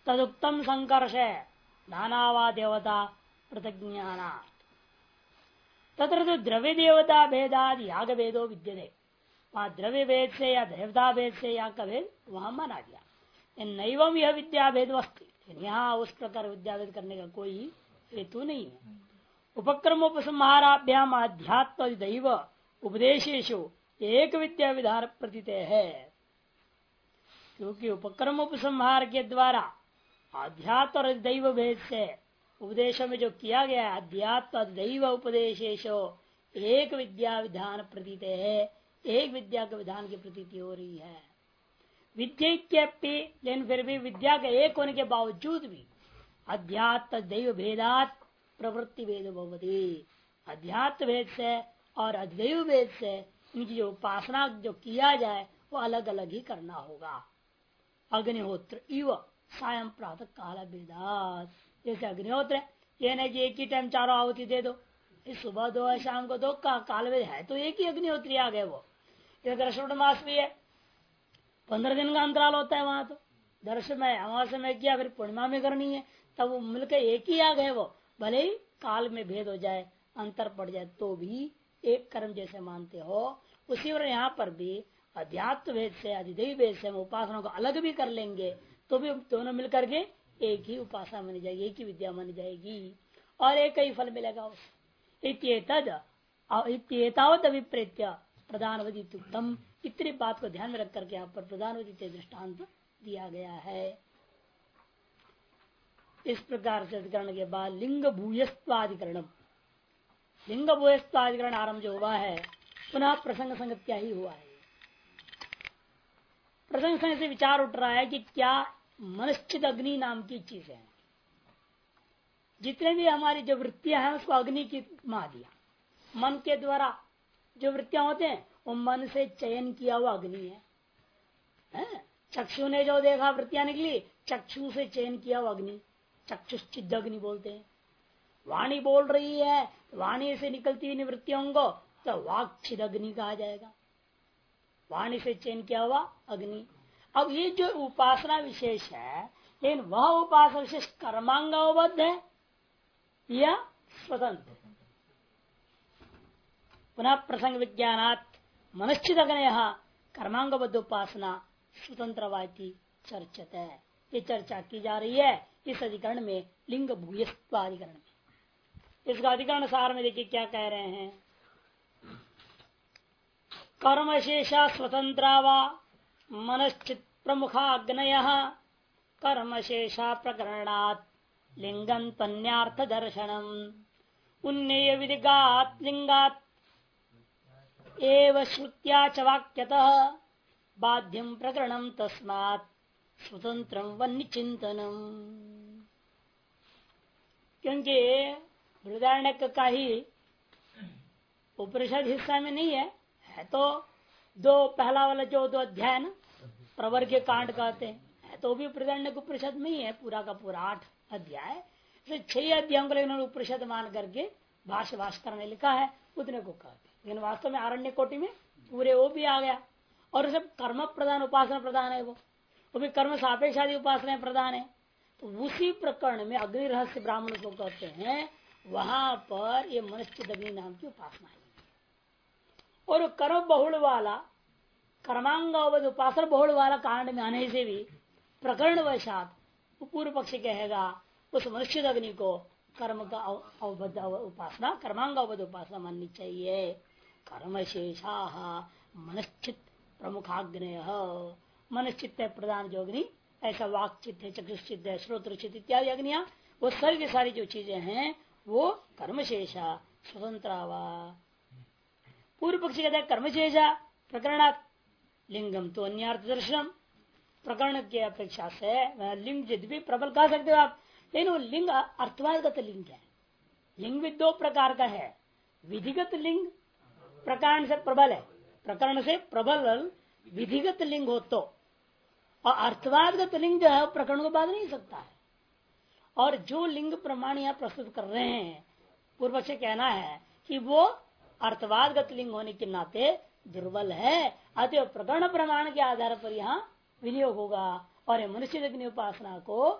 तदुक्तम संकर्ष नानावा देवता प्रतिज्ञाना तत्र तो द्रव्य देवता भेदाद याग भेदो विद्यते। वहां द्रव्य भेद से या देवता भेद से याग का भेद वहां माना गया। नैवम यह विद्या भेद वस्तु, यहाँ उस प्रकार विद्या भेद करने का कोई हेतु नहीं है। उपक्रमोपसंहाराभ्याम अध्यात्म दैव उपदेशेशु एक विद्या विधान प्रतीत है, क्योंकि उपक्रम उपसंहार के द्वारा अध्यात्म और दैव भेद से उपदेश में जो किया गया है, अध्यात्म दैव उपदेशेशो एक विद्या विधान प्रतीत है, एक विद्या के विधान की प्रतीति हो रही है। विद्यप्य, लेकिन फिर भी विद्या के एक होने के बावजूद भी अध्यात्म दैव भेदात प्रवृत्ति भेद भवती, अध्यात्म भेद से और अद्वैव भेद से इनकी जो उपासना जो किया जाए वो अलग अलग ही करना होगा। अग्निहोत्र इव सायं प्रातः काल भेदात, जैसे अग्निहोत्र ये नहीं कि एक ही टाइम चारों आहुति दे दो, इस सुबह दो है शाम को दो का काल भेद है, तो एक ही अग्निहोत्री आ गए। वो दर्शन मास भी है, 15 दिन का अंतराल होता है वहां, तो दर्शन में अमावस्या में किया फिर पूर्णिमा में करनी है, तब वो मिलकर एक ही आ गए। वो भले ही काल में भेद हो जाए, अंतर पड़ जाए, तो भी एक कर्म जैसे मानते हो, उसी और यहाँ पर भी अध्यात्म भेद से अधिदेव भेद से हम उपासना को अलग भी कर लेंगे तो भी दोनों मिलकर के एक ही उपासना मानी जाएगी, एक ही विद्या मानी जाएगी और एक ही फल मिलेगा। इत्येतावत अभिप्रेत्य प्रधानवदितम, इतनी बात को ध्यान में रख करके यहाँ पर प्रधानवदित दृष्टांत दिया गया है। इस प्रकार से अधिकरण के बाद लिंग भूयस्वाधिकरण, लिंग भूयस्वाधिकरण आरंभ जो हुआ है पुनः प्रसंग संगत्या ही हुआ है। प्रसंग संग से विचार उठ रहा है कि क्या मनश्चित अग्नि नाम की चीज है, जितने भी हमारी जो वृत्तियां हैं उसको अग्नि की मा दिया। मन के द्वारा जो वृत्तियां होते हैं वो मन से चयन किया हुआ अग्नि है। चक्षु ने जो देखा वृत्तियां निकली, चक्षु से चयन किया हुआ अग्नि चक्षुश्चिद अग्नि बोलते हैं। वाणी बोल रही है, वाणी से निकलती हुई निवृत्तियों को तो वाक्छिद अग्नि कहा जाएगा, वाणी से चयन किया हुआ अग्नि। अब ये जो उपासना विशेष है, लेकिन वह उपासना विशेष कर्मांगबद्ध है या स्वतंत्र। पुनः प्रसंग विज्ञानात मनश्चित अग्नि कर्मांगबद्ध उपासना स्वतंत्रवादी चर्चित है, ये चर्चा की जा रही है इस अधिकरण में, लिंग भूयस्वाधिकरण में। इसका अधिकरण सार में देखिए क्या कह रहे हैं। कर्मशेषा स्वतंत्रा वा मनश्चित प्रमुखाग्नय कर्मशेषा प्रकरणात् लिंगं तन्यार्थ दर्शनम उन्नेय विदिगात् लिंगात् एव श्रुत्या च वाक्यतः बाध्यं प्रकरणं तस्मात् स्वतंत्रं वन्य चिंतनम। क्योंकि बृहदारण्यक का ही उपनिषद हिस्सा में नहीं है तो दो पहला वाला जो दो अध्याय ना प्रवर के कांड कहते हैं, तो भी बृहदारण्यक उपनिषद में ही है पूरा का पूरा 8 अध्याय। 6 अध्यायों को लेकिन उपनिषद मान करके भाष्य भास्कर ने लिखा है, उतने को कहते हैं। लेकिन वास्तव में आरण्य कोटि में पूरे वो भी आ गया, और सब कर्म प्रधान उपासना प्रधान है, वो भी कर्म सापेक्ष आदि उपासना प्रधान है। तो उसी प्रकरण में अग्नि रहस्य ब्राह्मण को कहते हैं, वहां पर ये मनुष्य अग्नि नाम की उपासना है। और कर्म बहुल वाला कर्मांग उपासना बहुल वाला कांड में आने से भी प्रकरण वशात पूर्व पक्षी कहेगा उस मनुष्य अग्नि को कर्म का अवबद्ध उपासना कर्मांग अवबद्ध उपासना माननी चाहिए। कर्म शेषा मनश्चित प्रमुखाग्नय, मनश्चित प्रधान जो अग्नि, ऐसा वाक चित्त है, चक्षुश्चित है, श्रोत्र चित्त इत्यादि अग्नियां, वो सारी सारी जो चीजें हैं वो कर्मशेषा स्वतंत्रावा। पूर्व पक्षी कहता है कर्मशेषा प्रकरणात् लिंगम तो अन्यार्थ दर्शनम, प्रकरण की अपेक्षा से लिंग यद्यपि प्रबल कह सकते हो आप, लेकिन वो लिंग अर्थवादगत लिंग है। लिंग भी 2 प्रकार का है, विधिगत लिंग प्रकरण से प्रबल है, प्रकरण से प्रबल विधिगत लिंग हो तो, और अर्थवादगत लिंग जो है प्रकरण को बाध नहीं सकता है। और जो लिंग प्रमाण यहाँ प्रस्तुत कर रहे हैं पूर्व से कहना है कि वो अर्थवादगत लिंग होने के नाते दुर्बल है, अतः प्रकरण प्रमाण के आधार पर यहाँ विनियोग होगा और मनुष्य अग्नि उपासना को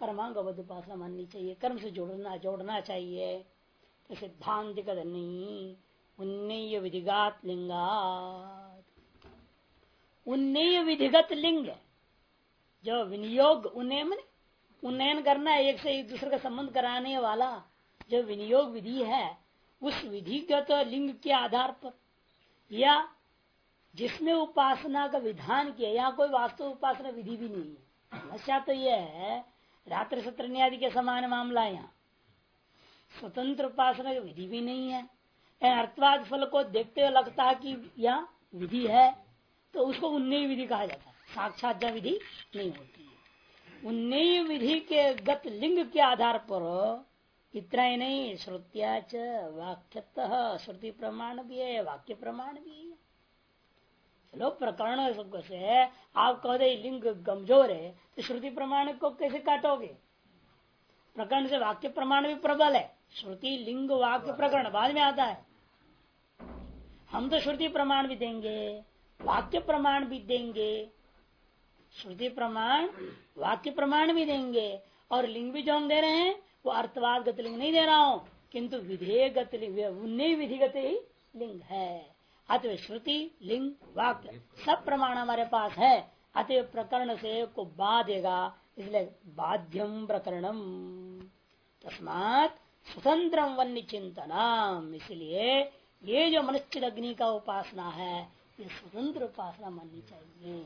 कर्मांगबद्ध उपासना माननी चाहिए, कर्म से जोड़ना चाहिए। तो सिद्धांत नहीं, उन्नय विधिगात लिंगात, उन्नय विधिगत लिंग जो विनियोग उन्नयन करना है, एक से एक दूसरे का संबंध कराने वाला जो विनियोग विधि है, उस विधिगत लिंग के आधार पर या जिसमें उपासना का विधान किया, यहाँ कोई वास्तव उपासना विधि भी नहीं है। समस्या तो यह है रात्रि सत्र आदि के समान मामला, यहाँ स्वतंत्र उपासना की विधि भी नहीं है। अर्थवाद फल को देखते हुए लगता है कि यह विधि है, तो उसको उन्नय विधि कहा जाता है, साक्षात जब विधि नहीं होती है। उन्नय विधि के गत लिंग के आधार पर इतना ही नहीं, श्रुत्याच वाक्यतः, श्रुति प्रमाण भी है, वाक्य प्रमाण भी है। चलो प्रकरण से आप कह दे लिंग कमजोर है, तो श्रुति प्रमाण को कैसे काटोगे? प्रकरण से वाक्य प्रमाण भी प्रबल है, श्रुति लिंग वाक्य प्रकरण बाद में आता है। हम तो श्रुति प्रमाण भी देंगे, वाक्य प्रमाण भी देंगे, श्रुति प्रमाण वाक्य प्रमाण भी देंगे, और लिंग भी जो हम दे रहे हैं वो अर्थवाद गत लिंग नहीं दे रहा हूं, किंतु विधेय गत लिंग, उन्नय विधिगत ही लिंग है। अतः श्रुति लिंग वाक्य सब प्रमाण हमारे पास है, अतः प्रकरण से को बाधेगा, इसलिए बाध्यम प्रकरणम। तस्मात् स्वतंत्र वन्य चिंतनम, इसलिए ये जो मनुष्य अग्नि का उपासना है ये स्वतंत्र उपासना माननी चाहिए।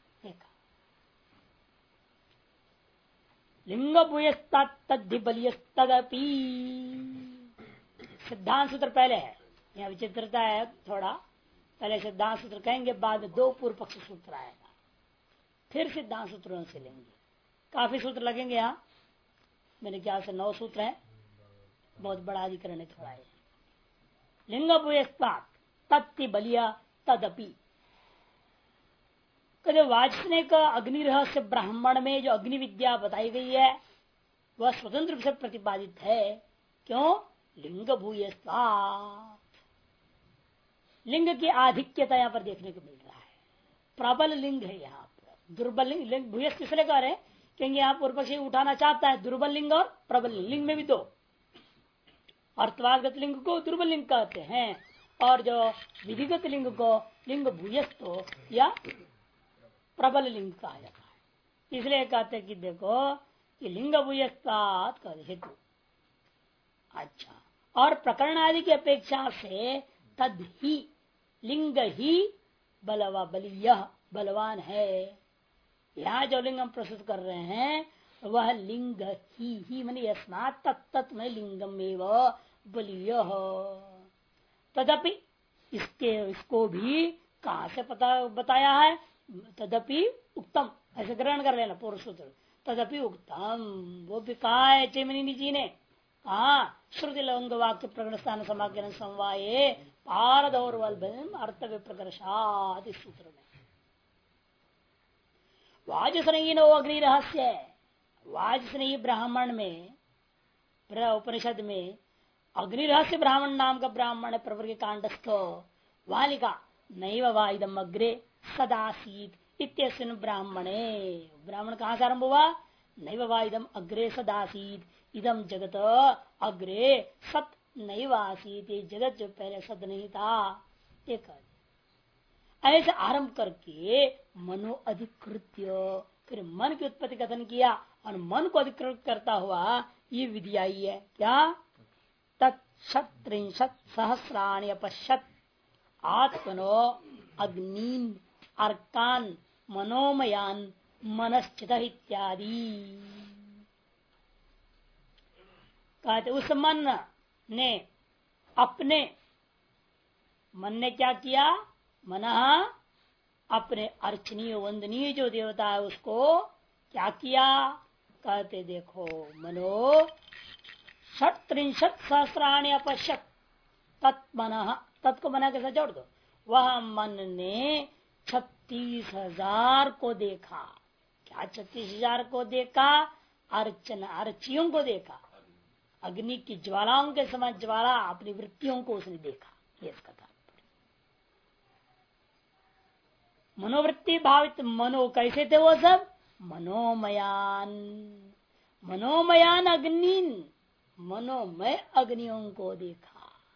लिंग भूयस्तद्धि बलियस्तदपि, सिद्धांत सूत्र पहले है, यहाँ विचित्रता है थोड़ा, पहले सिद्धांत सूत्र कहेंगे, बाद में दो पूर्व पक्ष सूत्र आएगा, फिर सिद्धांत सूत्रों से लेंगे। काफी सूत्र लगेंगे यहाँ, मेरे ख्याल से 9 सूत्र है, बहुत बड़ा अधिकरण है थोड़ा है। लिंग भूयस्तात तत्ति बलिया तदपि, कभी वाजस्नेय का अग्नि रहस्य ब्राह्मण में जो अग्नि विद्या बताई गई है वह स्वतंत्र रूप से प्रतिपादित है। क्यों? लिंग भूयस्तात, लिंग की आधिक्यता यहाँ पर देखने को मिल रहा है, प्रबल लिंग है यहाँ पर, दुर्बल लिंग भूयस्त इसलिए कह रहे हैं क्योंकि यहाँ पूर्व पक्षी उठाना चाहता है दुर्बल लिंग और प्रबल लिंग, लिंग में भी दो, अर्थवादगत लिंग को दुर्बल लिंग कहते हैं और जो विधिगत लिंग को लिंग भूयस्त या प्रबल लिंग कहा जाता है। इसलिए कहते हैं कि देखो कि लिंग भूयस्तात का हेतु अच्छा, और प्रकरण आदि की अपेक्षा से तद ही लिंग ही बलवा बलीय बलवान है। यहाँ जो लिंग हम प्रस्तुत कर रहे हैं वह लिंग ही मानी यस्मात् तत्त में लिंगम एवं बलीय, तदपि इसको भी कहाँ से बताया है? तदपि उत्तम, ऐसे ग्रहण कर लेना पूर्व सूत्र, तदपि उत्तम, वो भी कहा है चैमिनी जी ने, कहा श्रुति लंग वाक्य प्रकरण स्थान समाज्ञान समवाये पारदौर्वल अर्थ विप्रकर्षात, इस सूत्र में वाजस्नेही अग्नि रहस्य, वाजस्नेही ब्राह्मण में उपनिषद में अग्नि रहस्य ब्राह्मण नाम का ब्राह्मण है, प्रवर्ग कांडस्थ, वहां लिखा नैव वाइदम अग्रे सदासीत इत्यस्मिन् ब्राह्मणे, ब्राह्मण कहां से आरंभ हुआ? नैव वाइदम अग्रे सदासीत, इदम जगत अग्रे सत नैव आसीत, ये जगत जो पहले सत नहीं था, एक ऐसे आरंभ करके मनो अधिकृत्य, फिर मन की उत्पत्ति कथन किया और मन को अधिकृत करता हुआ ये विधि आई है। क्या? तत्त्रिंशत् सहस्राणि अपश्यत् आत्मनो अग्नीन अर्कान मनोमयान मनश्चित इत्यादि। कहते उस मन ने अपने मन ने क्या किया? मनः अपने अर्चनीय वंदनीय जो देवता है उसको क्या किया? कहते देखो मनो 37 सहस्राणि अपश्यत् तत्मनः, तत्को मना के साथ जोड़ दो, वह मन ने 36,000 को देखा। क्या 36,000 को देखा? अर्चना अर्चियों को देखा, अग्नि की ज्वालाओं के समान ज्वाला अपनी वृत्तियों को उसने देखा। ये इसका था मनोवृत्ति भावित मनो, कैसे थे वो सब? मनोमयान, मनोमयान अग्निन, मनोमय अग्नियों को देखा,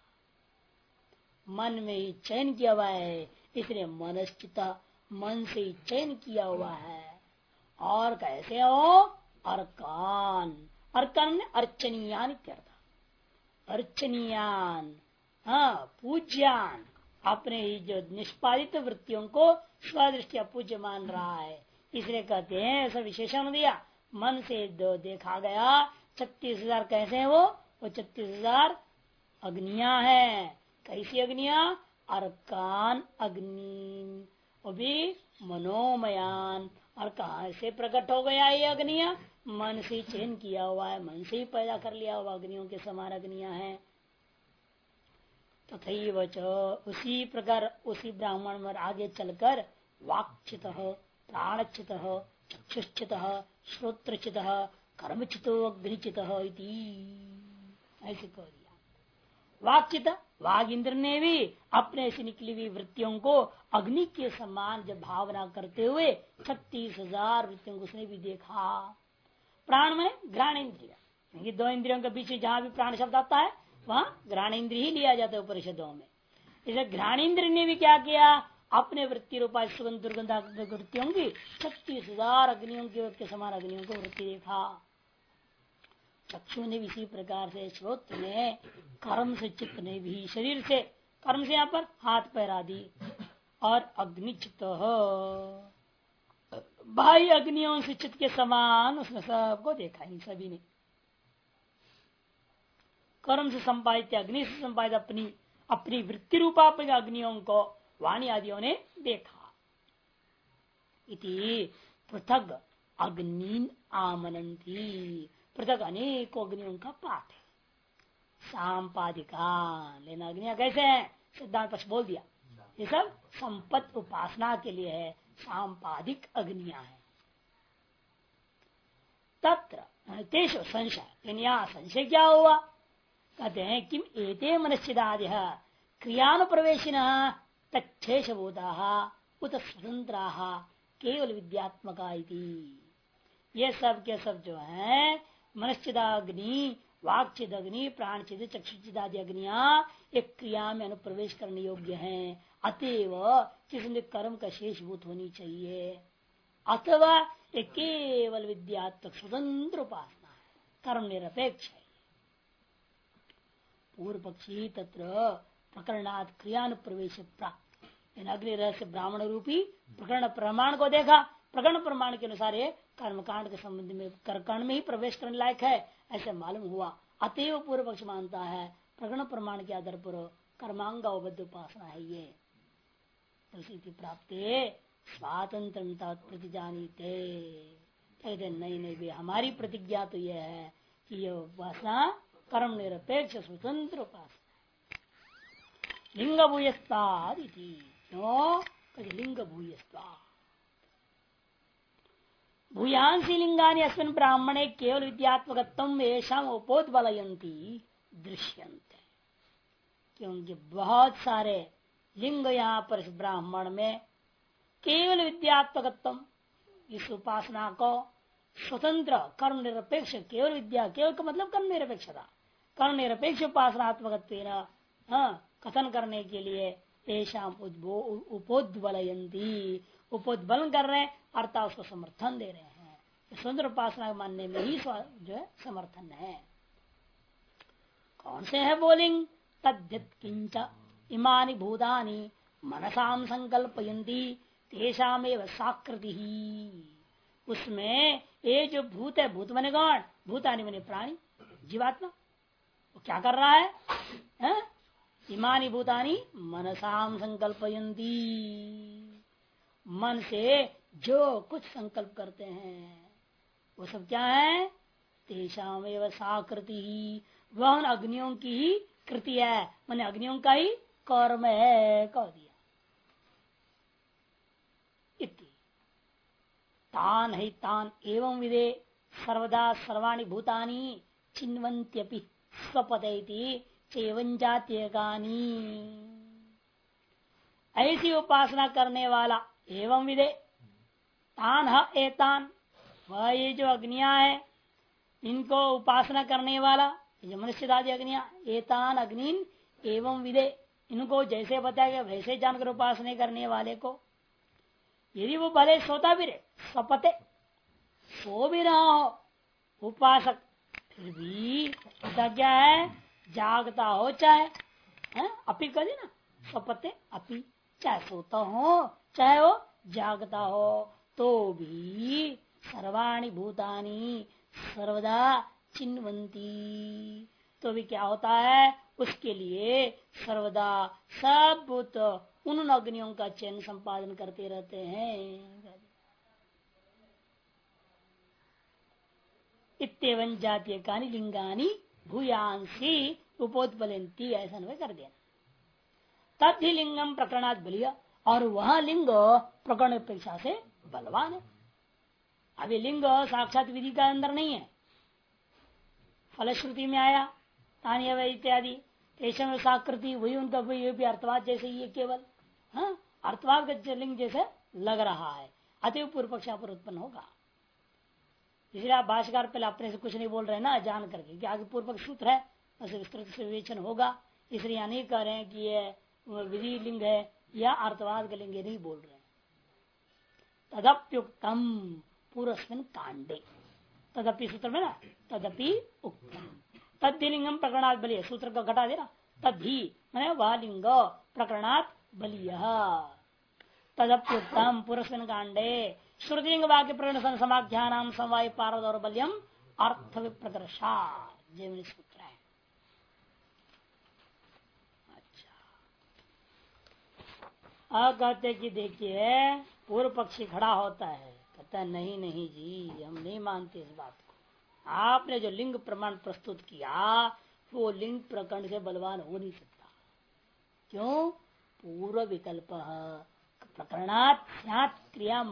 मन में ही चयन किया हुआ है, इसलिए मनश्चिता, मन से ही चयन किया हुआ है। और कैसे हो? अर्कान, अर्कान ने अर्चनीयान इत्यर्थ, अर्चनीयान, हाँ पूज्यान, अपने ही जो निष्पादित वृत्तियों को स्वदृष्टि पूज्य मान रहा है, इसलिए कहते हैं ऐसा विशेषण दिया। मन से देखा गया 36,000 कैसे है वो 36,000 अग्नियां हैं। कैसी अग्नियां? अर्कान अग्नि, वो भी मनोमयान। और कहा से प्रकट हो गया ये अग्नियां? मन से चयन किया हुआ है, मन से ही पैदा कर लिया हुआ अग्नियों के समान अग्नियां हैं। तथैव च, उसी प्रकार उसी ब्राह्मण में आगे चलकर वाक्चित, प्राणचित, चक्षुश्चित, श्रोत्रचित, कर्मचितो अग्निचित ऐसे कह दिया। वाक्चित, वाग इंद्र ने भी अपने से निकली हुई वृत्तियों को अग्नि के समान जब भावना करते हुए 36,000 वृत्तियों को उसने भी देखा। प्राण में घ्राण इंद्रिय, क्योंकि दो इंद्रियों के बीच जहां भी प्राण शब्द आता है वहां घ्राण इंद्रिय ही लिया जाता है उपनिषदों में। इसे घ्राण इंद्र ने भी क्या किया? अपने वृत्ति रूपा सुगंध दुर्गंध वृत्तियों की 36,000 अग्नियों के समान अग्नियों को वृत्ति देखा। चक्षु ने भी इसी प्रकार से, श्रोत्र ने, कर्म से, चित्त ने भी, शरीर से, कर्म से यहाँ पर हाथ पैर आदि, और अग्निचित बाह्य अग्नियों से चित्त के समान उसने सबको देखा। इन सभी ने कर्म से संपादित, अग्नि से संपादित अपनी अपनी वृत्ति रूपा अग्नियों को वाणी आदियों ने देखा। इति पृथक अग्नि आमनंती, पृथक अनेकों अग्नियों का पाठ है। सांपादिका, लेना अग्नियां कैसे हैं? सिद्धांत पक्ष बोल दिया, ये सब संपत उपासना के लिए है, सांपादिक अग्नियां हैं। तत्र तेष संशय, यहाँ संशय क्या हुआ? कहते हैं किम एते मनश्चिदादि क्रियानुप्रवेशिन तच्छेषभूता उत स्वतंत्रा केवल विद्यात्मका। ये सब के सब जो है मनश्चिदाग्नि, वाक्चिदाग्नि, प्राणचिद, चक्षुचिदादि अग्नियां एक क्रिया में अनुप्रवेश करने योग्य हैं, अतएव जिसमें कर्म का शेषभूत होनी चाहिए, अथवा एक केवल विद्यात्मक स्वतंत्र उपासना है, कर्म निरपेक्ष है। पूर्व पक्षी तत्र प्रकरणात् क्रियानुप्रवेश प्राप्त, अग्नि रहस्य ब्राह्मण रूपी प्रकरण प्रमाण को देखा। प्रकरण प्रमाण के अनुसार ये कर्मकांड के संबंध में कर्मकांड में ही प्रवेश करने लायक है ऐसे मालूम हुआ। अतएव पूर्व पक्ष मानता है प्रकरण प्रमाण के आधार पर कर्मांगबद्ध उपासना है ये। प्राप्त स्वातंत्रता प्रतिजानीते, कहते नहीं नहीं भी हमारी प्रतिज्ञा तो यह है कि यह उपासना कर्म निरपेक्ष स्वतंत्र उपासना। लिंग भूयस्ताद, क्यों? लिंग भूयस्ता भूयांसी लिंगानि अस्मिन् ब्राह्मणे केवल विद्यात्मकत्वम येषाम उपोद्बलयन्ति दृश्यन्ते। क्योंकि बहुत सारे लिंग यहाँ पर इस ब्राह्मण में केवल विद्यात्मकत्व, इस उपासना को स्वतंत्र कर्म निरपेक्ष, केवल विद्या, केवल का मतलब कर्म निरपेक्षता, कर्म निरपेक्ष उपासनात्मक कथन करने के लिए ऐसा उपोद्बलयंती, उपोद्बलन कर रहे हैं अर्थात उसको समर्थन दे रहे हैं। स्वतंत्र उपासना मानने में ही जो है समर्थन है। कौन से है बोलिंग? तद्यत किंच इमानि भूतानि मनसाम संकल्पयन्ति तेषामेव साकृति ही। उसमें ये जो भूत है, भूत मने कौन? भूतानि मने प्राणी, जीवात्मा। वो क्या कर रहा है? इमानी भूतानी मनसाम संकल्पयन्ति, मन से जो कुछ संकल्प करते हैं वो सब क्या है? तेषाम एवं साकृति ही, वह उन अग्नियों की ही कृति है, मैंने अग्नियों का ही कर्म है कह दिया। इति तान है तान एवं विदे सर्वदा सर्वाणि भूतानि चिन्वन्त्यपि स्वपदैति चैवं जात्यगानि। ऐसी उपासना करने वाला एवं विदे तान एतान, वह ये जो अग्नियां है इनको उपासना करने वाला जो मनुष्य आदि अग्निया एतान अग्निन एवं विदे, इनको जैसे बताया गया वैसे जानकर उपासना करने वाले को, यदि वो भले सोता भी रहे, सपते सो भी रहा हो उपासक, फिर भी क्या है, जागता हो चाहे अपी कर दी ना, सपते अपी, चाहे सोता हो चाहे वो जागता हो, तो भी सर्वाणि भूतानि सर्वदा चिन्वंती, तो भी क्या होता है, उसके लिए सर्वदा सब भूत उन अग्नियों का चयन संपादन करते रहते हैं। इतवन जातीय कानी लिंगानी भूयांसी उपोत्पलंती, ऐसा नहीं कर देना। तद ही लिंगम प्रकरणात बलिया, और वह लिंग प्रकरण अपेक्षा से बलवान है। अभी लिंग साक्षात विधि का अंदर नहीं है, फलश्रुति में आया तानिया इत्यादि तेषम साकृति, वही उनका वही भी अर्थवाद जैसे ही केवल अर्थवाद का लिंग जैसे लग रहा है, अतएव पूर्व पक्ष पर उत्पन्न होगा। इसलिए आप भाष्यकार पहले अपने से कुछ नहीं बोल रहे ना, जान करके कि आगे पूर्व पक्ष सूत्र है, ऐसे विस्तृत से विवेचन होगा, इसलिए यहाँ नहीं कह रहे हैं कि ये विधि लिंग है या अर्थवाद का लिंग, नहीं बोल रहे हैं। तदप्युक्तम पूर्वस्मिन् कांडे, तदपि सूत्र में ना, तदपि उक्तम तद्लिंगम प्रकरणात् बलिय, सूत्र का घटा देना, तभी मैंने वह लिंग प्रकरणात् बलिय, तदप्युक्तम पूर्वस्मिन् कांडे श्रुतिलिंग वाक्य प्रकरण समाख्यानाम समवाय पारद और बल्यम अर्थ विप्रकर्षा, जैमिनी सूत्र है। अब कहते कि देखिए पूर्व पक्षी खड़ा होता है, कहता है नहीं नहीं जी, हम नहीं मानते इस बात को, आपने जो लिंग प्रमाण प्रस्तुत किया वो लिंग प्रकरण से बलवान हो नहीं सकता। क्यों? पूर्व विकल्प प्रकरणात् स्यात् क्रिया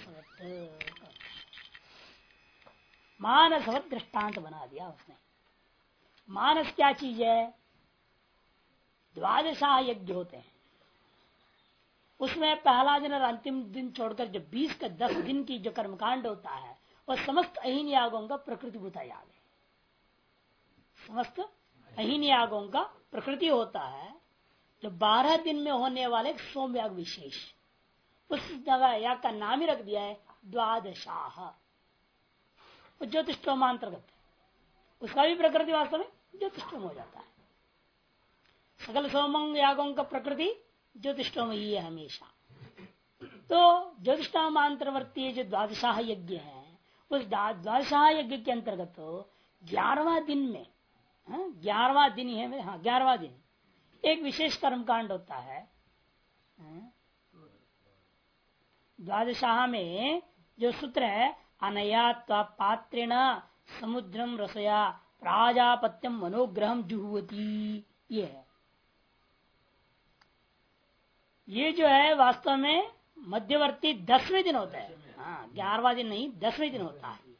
मानसवत दृष्टांत बना दिया उसने। मानस क्या चीज है? द्वादशाह यज्ञ होते हैं, उसमें पहला दिन और अंतिम दिन छोड़कर जो 20 का 10 दिन की जो कर्मकांड होता है वह समस्त अहीन यागों का प्रकृतिभूता याग है। समस्त अहीन यागों का प्रकृति होता है, जो 12 दिन में होने वाले एक सोम याग विशेष, उस जगह याग का नाम ही रख दिया है द्वादशाह। वो ज्योतिष्टोमांतर्गत है, उसका भी प्रकृति वास्तव में ज्योतिष्टोम हो जाता है। सकल सोमंग यागों का प्रकृति ज्योतिष्टोम ही है हमेशा। तो ज्योतिष्टोमांतर्वर्ती जो द्वादशाह यज्ञ है, उस द्वादशाह यज्ञ के अंतर्गत 11वां दिन में, 11वां दिन ही है, 11वां दिन एक विशेष कर्मकांड होता है। द्वादशाह में जो सूत्र है अनया पात्रेण समुद्रम रसया प्राजापत्यम मनोग्रहम जुहुवती, ये है। ये जो है वास्तव में मध्यवर्ती 10वें दिन होता है। 11वां दिन नहीं, 10वें दिन होता है।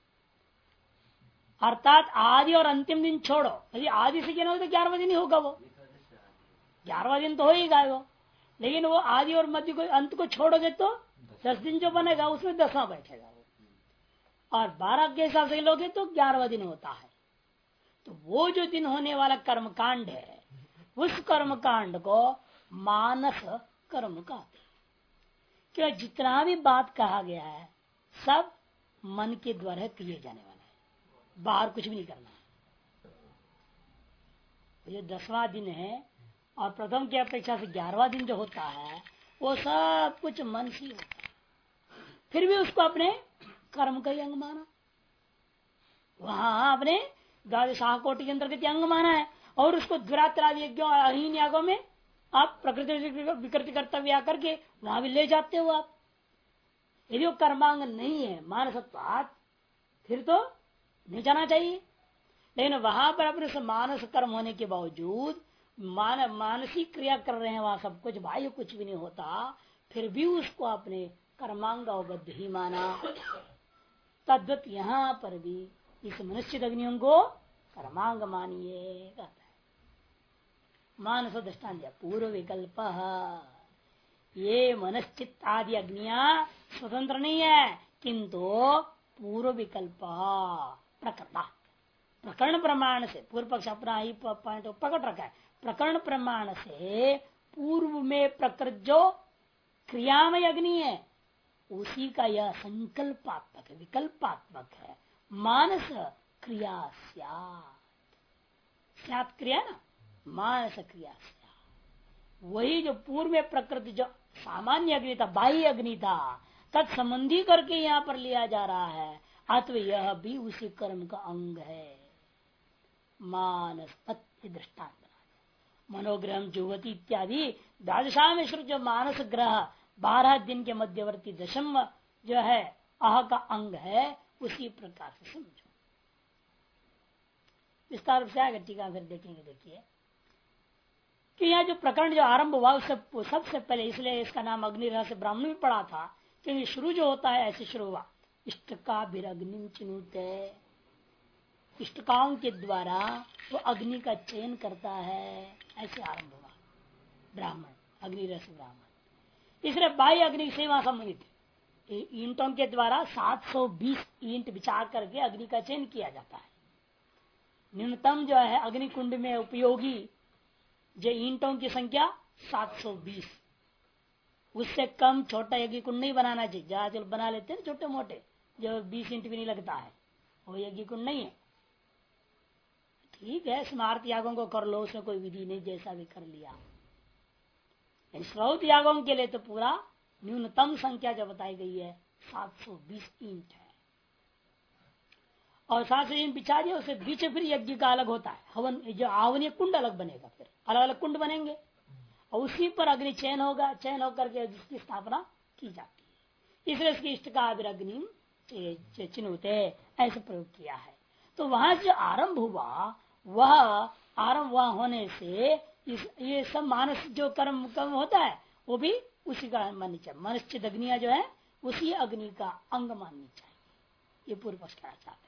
अर्थात आदि और अंतिम दिन छोड़ो, यदि आदि से गिना हो तो 11वां दिन ही होगा, वो 11वां दिन तो हो ही गया वो। लेकिन वो आदि और मध्य को अंत को छोड़ोगे तो 10 दिन जो बनेगा उसमें 10वां बैठेगा वो, और 12 के हिसाब से लोगे तो 11वां दिन होता है। तो वो जो दिन होने वाला कर्मकांड है, उस कर्मकांड को मानस कर्म कहते। क्या जितना भी बात कहा गया है सब मन के द्वारा किए जाने वाला है, बाहर कुछ भी नहीं करना है। ये 10वां दिन है और प्रथम की अपेक्षा से 11वां दिन जो होता है वो सब कुछ मन से होता है। फिर भी उसको अपने कर्म का ही अंग माना, वहां अपने द्वादशाह कोटि के अंतर्गत अंग माना है। और उसको द्विरात्रादि यज्ञों और अहीन यागों में आप प्रकृति विकृति कर्तव्य करके वहां भी ले जाते हो आप। यदि वो कर्मांग नहीं है मानसत्वात्, फिर तो नहीं जाना चाहिए। लेकिन वहां पर अपने मानस कर्म होने के बावजूद मानसिक क्रिया कर रहे हैं, वहां सब कुछ बाह्य कुछ भी नहीं होता, फिर भी उसको अपने कर्मांग अवबद्ध ही माना। तद्वत यहाँ पर भी इस मनुष्य अग्नियों को कर्मांग मानिए कहता है। मानस दृष्टान्त पूर्व विकल्प, ये मनश्चित्त आदि अग्नियां स्वतंत्र नहीं है, किंतु पूर्व विकल्प प्रकृता। प्रकरण प्रमाण से पूर्व पक्ष अपना ही पॉइंट पकड़ रखा है। प्रकरण प्रमाण से पूर्व में प्रकृत जो क्रियामय अग्नि है उसी का यह संकल्पात्मक है, विकल्पात्मक है। मानस क्रिया स्यात् क्रिया ना, मानस क्रिया स्यात्। वही जो पूर्व में प्रकृति जो सामान्य अग्नि था, बाह्य अग्नि था, तत्संबंधी करके यहाँ पर लिया जा रहा है। अतः यह भी उसी कर्म का अंग है। मानस दृष्टांत मनोग्रह जुवती इत्यादि द्वादशाम श्रुत जो मानस ग्रह 12 दिन के मध्यवर्ती दशम जो है अह का अंग है, उसी प्रकार से समझो। विस्तार से आगे टीका फिर देखेंगे। देखिए कि यह जो प्रकरण जो आरंभ हुआ उससे सबसे पहले, इसलिए इसका नाम अग्नि रहस्य ब्राह्मण में पढ़ा था, क्योंकि शुरू जो होता है ऐसे शुरू हुआ। इष्टकाभिरग्निम चिनुते, इष्टकाओं के द्वारा वो अग्नि का चयन करता है, ऐसे आरंभ हुआ ब्राह्मण, अग्नि रहस्य ब्राह्मण। इसलिए बाह्य अग्नि से वहां संबंधित ईंटों के द्वारा 720 ईंट बिछा करके अग्नि का चयन किया जाता है। न्यूनतम जो है अग्नि कुंड में उपयोगी जो ईंटों की संख्या 720, उससे कम छोटा यज्ञ कुंड नहीं बनाना चाहिए। जहां जो बना लेते हैं छोटे मोटे जो 20 ईंट भी नहीं लगता है, वो यज्ञ कुंड नहीं है। ठीक है, स्मार्त यागों को कर लो, उसमें कोई विधि नहीं, जैसा भी कर लिया। श्रौत यागों के लिए तो पूरा न्यूनतम संख्या जो बताई गई है 720 ईंट है। और 700 ईंट बिछा दिया, उससे बीच फिर यज्ञ का अलग होता है, हवन जो आवनीय कुंड अलग बनेगा, फिर अलग अलग कुंड बनेंगे और उसी पर अग्नि चयन होगा। चयन होकर के जिसकी स्थापना की जाती है, इसलिए इसकी इष्ट का अग्नि चिन्हते ऐसे प्रयोग किया है। तो वहां जो आरंभ हुआ, वह आरंभ वहां होने से ये सब मानस जो कर्म होता है वो भी उसी का माननी चाहिए। मनश्चित अग्नियां जो है उसी अग्नि का अंग माननी चाहिए, ये पूर्व पक्ष कहना चाहता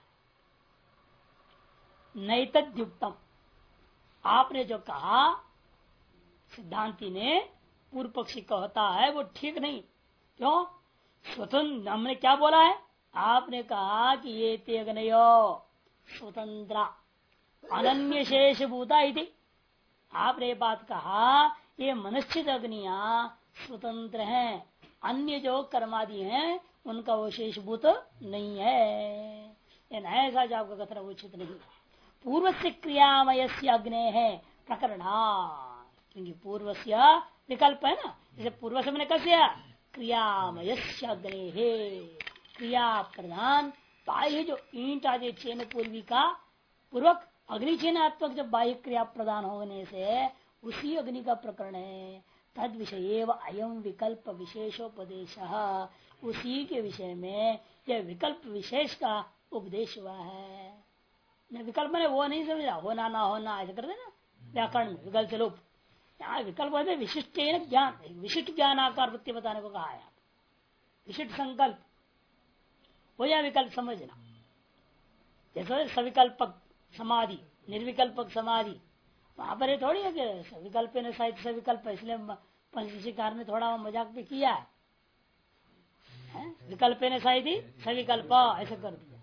है। नैतद्युक्तम, आपने जो कहा सिद्धांति ने पूर्व पक्षी कहता है वो ठीक नहीं। क्यों? स्वतंत्र, हमने क्या बोला है? आपने कहा कि ये ते अग्नयो स्वतंत्र अनन्य शेष भूता इति। आपने ये बात कहा ये मनश्चित अग्नियां स्वतंत्र हैं, अन्य जो कर्मादि हैं उनका वो शेषभूत नहीं है। ऐसा जो आपका कथन उचित नहीं। पूर्व से क्रियामय अग्नि है प्रकरणा, क्योंकि पूर्व से विकल्प है ना, जैसे पूर्व से मैंने कहा दिया क्रियामय अग्नि है, क्रिया प्रधान बाह्य जो ईंट आदि चेन पूर्वी का पूर्वक अग्नि चेनात्मक जब बाह्य क्रिया प्रदान होने से उसी अग्नि का प्रकरण है। तद विषय अयम विकल्प विशेषोपदेश, उसी के विषय में यह विकल्प विशेष का उपदेश हुआ है। विकल्प मैंने वो नहीं समझा, होना ना होना ऐसा कर देना व्याकरण में विकल्प से लोप। यहाँ विकल्प है विशिष्ट ज्ञान, विशिष्ट ज्ञान आकार वृत्ति बताने को कहा है। विशिष्ट संकल्प हो या विकल्प समझना, जैसे सविकल्पक समाधि, निर्विकल्पक समाधि, वहां पर ये थोड़ी है कि विकल्प ने साहित्य सविकल्प, इसलिए पंचशिकार ने थोड़ा मजाक भी किया है, विकल्प ने साहित्य सविकल्प ऐसे कर दिया।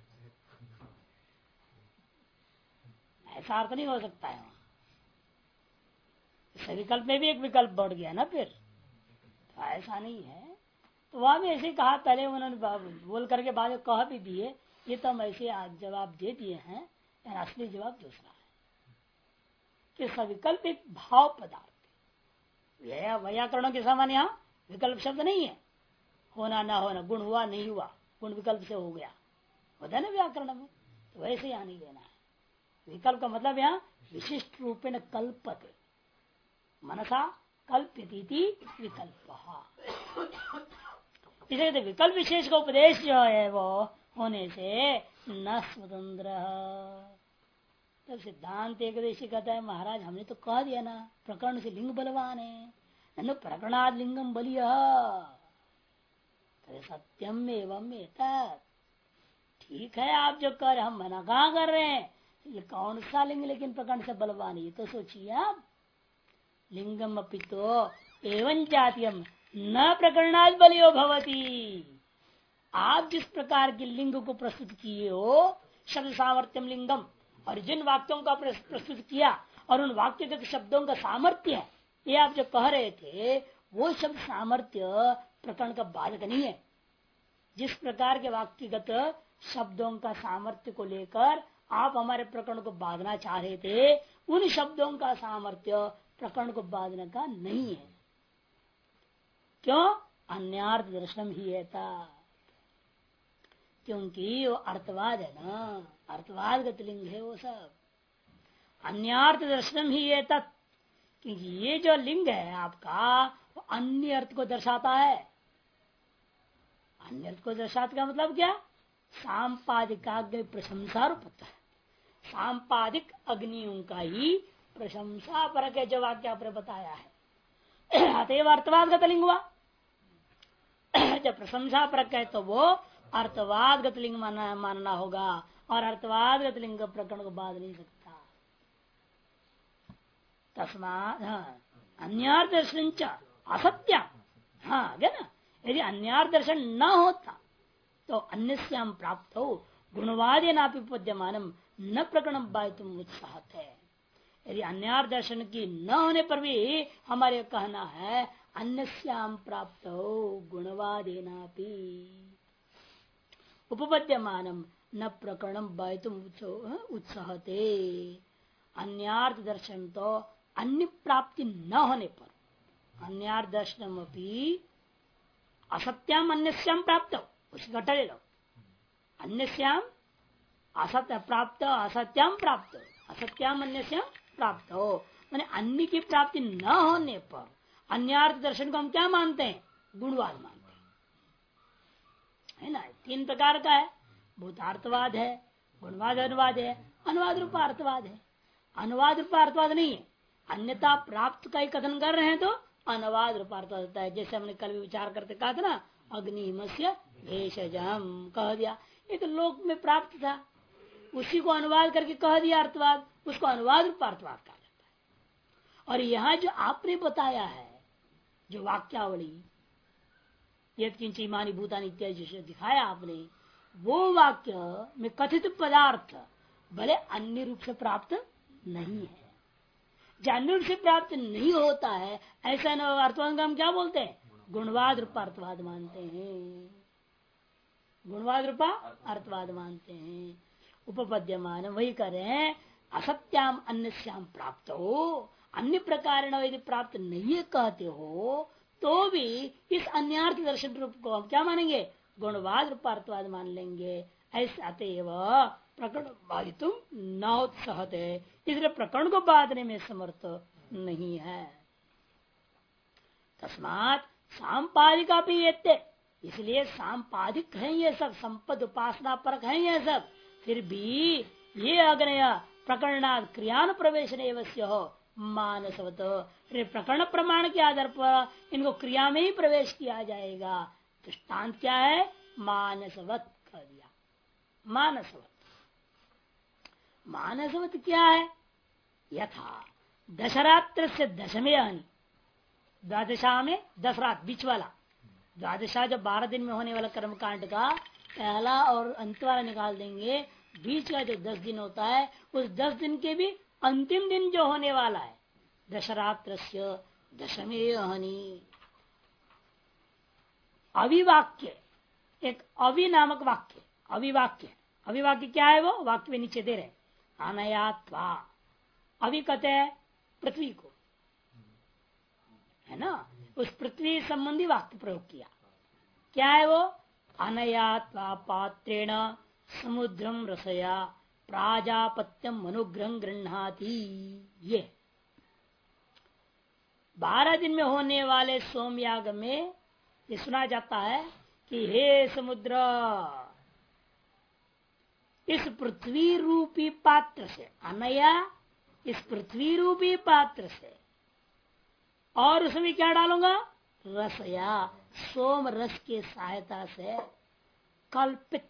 ऐसा अर्थ नहीं हो सकता है। सविकल्प में भी एक विकल्प बढ़ गया ना, फिर तो ऐसा नहीं है। तो वहां भी ऐसे कहा, पहले उन्होंने बोल करके बाद में कह भी दिए, ये तो हम ऐसे जवाब दे दिए हैं, असली जवाब दूसरा है कि सविकल्प एक भाव पदार्थ, व्याकरणों के समान यहाँ विकल्प शब्द नहीं है। होना ना होना, गुण हुआ नहीं हुआ, गुण विकल्प से हो गया, होता है ना व्याकरण में, तो वैसे यहाँ नहीं लेना है। विकल्प का मतलब यहाँ विशिष्ट रूप में कल्पते, मनसा कल्पती विकल्प। इसलिए विकल्प विशेष का उपदेश जो है वो होने से न स्वतंत्र। तो सिद्धांत एकदशी कहता है महाराज हमने तो कह दिया ना, प्रकरण से लिंग बलवान है, न प्रकरणाद लिंगम बलिय, सत्यम एवं एतत्। ठीक है आप जो कर, हम मना कहाँ कर रहे हैं, ये कौन सा लिंग लेकिन प्रकरण से बलवान है, ये तो सोचिए आप। लिंगम अपितो एवं जातियम न प्रकरणाद बलियो भवती। आप जिस प्रकार के लिंग को प्रस्तुत किए हो, शब्द सामर्थ्यम लिंगम, और जिन वाक्यों का प्रस्तुत किया और उन वाक्यगत शब्दों का सामर्थ्य है, ये आप जो कह रहे थे वो शब्द सामर्थ्य प्रकरण का बाधक नहीं है। जिस प्रकार के वाक्यगत शब्दों का सामर्थ्य को लेकर आप हमारे प्रकरण को बांधना चाह रहे थे, उन शब्दों का सामर्थ्य प्रकरण को बांधने का नहीं है। क्यों? अन्यार्थ दर्शन ही है था, क्योंकि वो अर्थवाद है ना, अर्थवादगत लिंग है वो सब। अन्यार्थ दर्शन ही है तत्, क्योंकि ये जो लिंग है आपका वो अन्य अर्थ को दर्शाता है। अन्य अर्थ को दर्शाता का मतलब क्या? सांपादिकाग्नि प्रशंसा रूपता है, सांपादिक अग्नियों का ही प्रशंसा पर के जो वाक्य आपने बताया है, अतएव अर्थवादगत लिंग हुआ। जब प्रशंसा परक है तो वो अर्थवादगत लिंग मानना होगा, और अर्थवादगत लिंग प्रकरण को बाध नहीं सकता। तस्मात् अन्यार्थ दर्शन असत्य, हाँ क्या ना, यदि अन्यार्थ दर्शन न होता तो अन्यस्याम प्राप्त हो गुणवादे नापि पद्यमानम न प्रकरण बाधितुम उत्साहत है। यदि अन्यार्थ दर्शन की न होने पर भी हमारे कहना है अन्यस्याम प्राप्त हो गुणवादे नापि उपपद्यमानम न प्रकरणम बाधितुम उत्साहते। अन्यार्थ दर्शन तो अन्य प्राप्ति न होने पर, अन्यार्थ दर्शनम अपनी असत्याम अन्यस्याम प्राप्त, उसकी घटा ले लो, अन्यस्याम असत्य प्राप्त असत्याम प्राप्त, असत्याम अन्यस्याम प्राप्त हो, माने अन्य की प्राप्ति न होने पर अन्यार्थ दर्शन को हम क्या मानते हैं? गुणवाद मानते हैं, है ना। तीन प्रकार का है, भूतार्थवाद है, गुणवाद अनुवाद है, अनुवाद रूपा अर्थवाद है। अनुवाद रूपा अर्थवाद नहीं है, अन्यथा प्राप्त का ही कथन कर रहे हैं तो अनुवाद रूपा अर्थवाद होता है। जैसे हमने कल भी विचार करते कहा था ना, अग्निमस्य भेषजम कह दिया, ये तो लोक में प्राप्त था, उसी को अनुवाद करके कह दिया अर्थवाद, उसको अनुवाद रूपा अर्थवाद कहा जाता है। और यहाँ जो आपने बताया है, जो वाक्यावली यद किंच इमानी भूतानि इत्यादि जो दिखाया आपने, वो वाक्य में कथित पदार्थ भले अन्य रूप से प्राप्त नहीं है। जो अन्य रूप से प्राप्त नहीं होता है ऐसा अर्थवाद का हम क्या बोलते हैं? गुणवाद रूपा अर्थवाद मानते हैं, गुणवाद रूपा अर्थवाद मानते हैं। उपपद्यमान वही कर रहे हैं, असत्याम अन्यस्याम प्राप्त हो, अन्य प्रकार यदि प्राप्त नहीं कहते हो तो भी इस अन्यार्थ दर्शन रूप को हम क्या मानेंगे? गुणवाद रूपार्थवाद मान लेंगे। ऐसा अतएव प्रकरण बाधितुम न उत्साहते, इसलिए प्रकरण को बांधने में समर्थ नहीं है। तस्मात् सांपादिका भी येते, इसलिए सांपादिक है ये सब, संपद उपासना परक है ये सब, फिर भी ये अग्नय प्रकरणात् क्रियान प्रवेश हो मानसवत, प्रकरण प्रमाण के आधार पर इनको क्रिया में ही प्रवेश किया जाएगा। दृष्टांत क्या है? मानसवत कह दिया। मानसवत, मानसवत क्या है? यथा दशरात्र से दशमे हनि, द्वादशा में 10 रात बीच वाला, द्वादशा जो 12 दिन में होने वाला कर्मकांड का पहला और अंत वाला निकाल देंगे, बीच का जो 10 दिन होता है उस 10 दिन के भी अंतिम दिन जो होने वाला है, दशरात्रस्य दशमे हनि। अविवाक्य, एक अवि नामक वाक्य, अविवाक्य, अविवाक्य क्या है? वो वाक्य में नीचे दे रहे, अनयात्वा, अवि कहते हैं पृथ्वी को, है ना, उस पृथ्वी संबंधी वाक्य प्रयोग किया। क्या है वो? अनयात्वा पात्रेण समुद्रम रसया प्राजापत्यम अनुग्रह गृह्णाति। ये 12 दिन में होने वाले सोमयाग में ये सुना जाता है कि हे समुद्र, इस पृथ्वी रूपी पात्र से, अनया इस पृथ्वी रूपी पात्र से, और उसमें क्या डालूंगा? रसया, सोम रस की सहायता से कल्पित,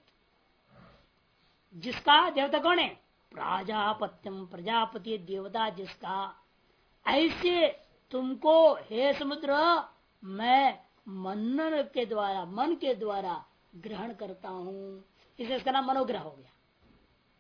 जिसका देवता कौन है? प्राजापत्यम, प्रजापति देवता जिसका, ऐसे तुमको हे समुद्र मैं मनन के द्वारा, मन के द्वारा ग्रहण करता हूं। इसे इसका नाम मनोग्रह हो गया।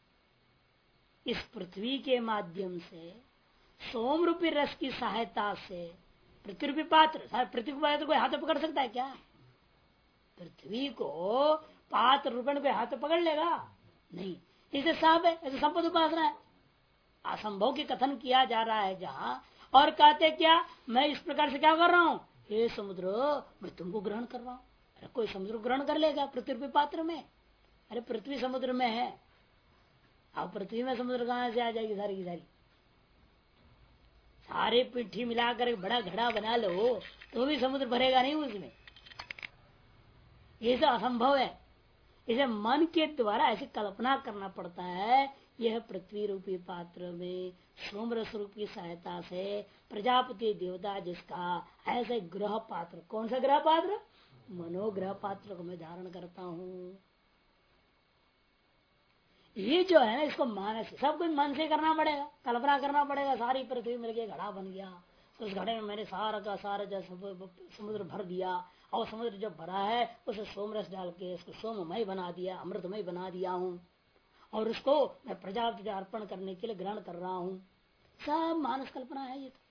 इस पृथ्वी के माध्यम से सोम रूपी रस की सहायता से पृथ्वी रूपी पात्र, पृथ्वी को पात्र कोई हाथ पकड़ सकता है क्या? पृथ्वी को पात्र रूपण कोई हाथ पकड़ लेगा नहीं। इसे साफ है, ऐसे संपद उपासना है। असंभव की कथन किया जा रहा है जहां, और कहते क्या, मैं इस प्रकार से क्या कर रहा हूं, हे समुद्र मैं तुमको ग्रहण कर रहा हूं। अरे कोई समुद्र ग्रहण कर लेगा पृथ्वी रूपी पात्र में? अरे पृथ्वी समुद्र में है, अब पृथ्वी में समुद्र कहां से आ जाएगी सारी की सारी? सारे पिट्ठी मिलाकर बड़ा घड़ा बना लो तो भी समुद्र भरेगा नहीं उसमें। ये तो असंभव है। इसे मन के द्वारा ऐसी कल्पना करना पड़ता है। यह पृथ्वी रूपी पात्र में सोम स्वरूप की सहायता से प्रजापति देवता जिसका ऐसे ग्रह पात्र, कौन सा ग्रह पात्र? मनोग्रह पात्र को मैं धारण करता हूँ। ये जो है ना, इसको मानस सब कुछ मन से करना पड़ेगा, कल्पना करना पड़ेगा। सारी पृथ्वी मिलके घड़ा बन गया, तो उस घड़े में मैंने सारा का सारा जो समुद्र भर दिया, और समुद्र जब भरा है उसे सोमरस डाल के उसको सोममय बना दिया, अमृतमय बना दिया हूँ, और उसको मैं प्रजापति को अर्पण करने के लिए ग्रहण कर रहा हूँ। सब मानस कल्पना है ये तो।